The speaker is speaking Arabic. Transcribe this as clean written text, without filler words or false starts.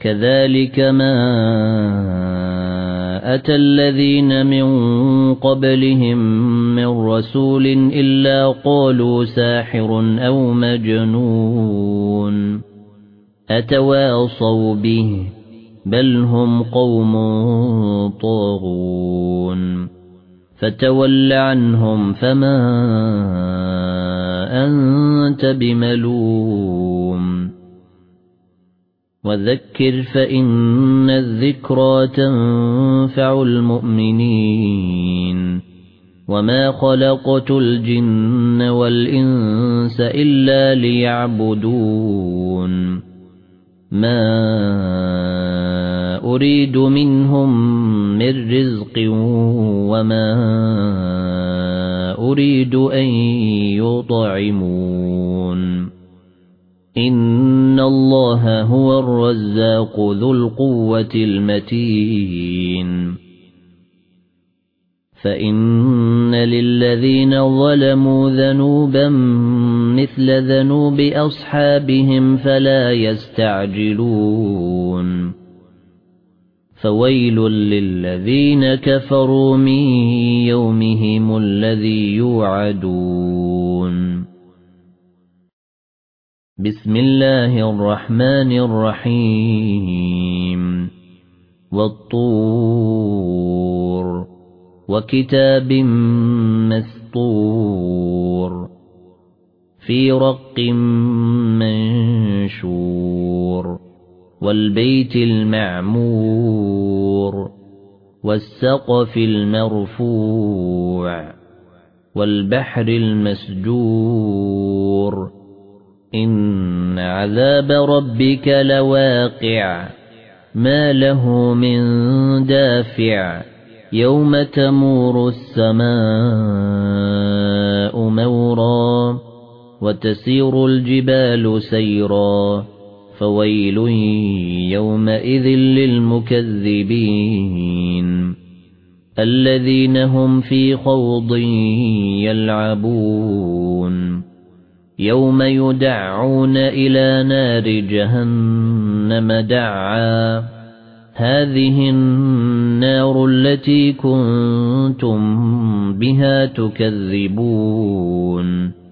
كذلك ما أتى الذين من قبلهم من رسول إلا قالوا ساحر أو مجنون أتواصوا به بل هم قوم طاغون فتول عنهم فما أنت بملوم وذكر فإن الذكرى تنفع المؤمنين وما خلقت الجن والإنس إلا ليعبدون ما أريد منهم من رزق وما أريد أن يطعمون إن الله هو الرزاق ذو القوة المتين فإن للذين ظلموا ذنوبا مثل ذنوب أصحابهم فلا يستعجلون فويل للذين كفروا من يومهم الذي يوعدون بسم الله الرحمن الرحيم والطور وكتاب مسطور في رق منشور والبيت المعمور والسقف المرفوع والبحر المسجور إن عذاب ربك لواقع ما له من دافع يوم تمور السماء مورا وتسير الجبال سيرا فويل يومئذ للمكذبين الذين هم في خوض يلعبون يوم يدعون إلى نار جهنم دعا هذه النار التي كنتم بها تكذبون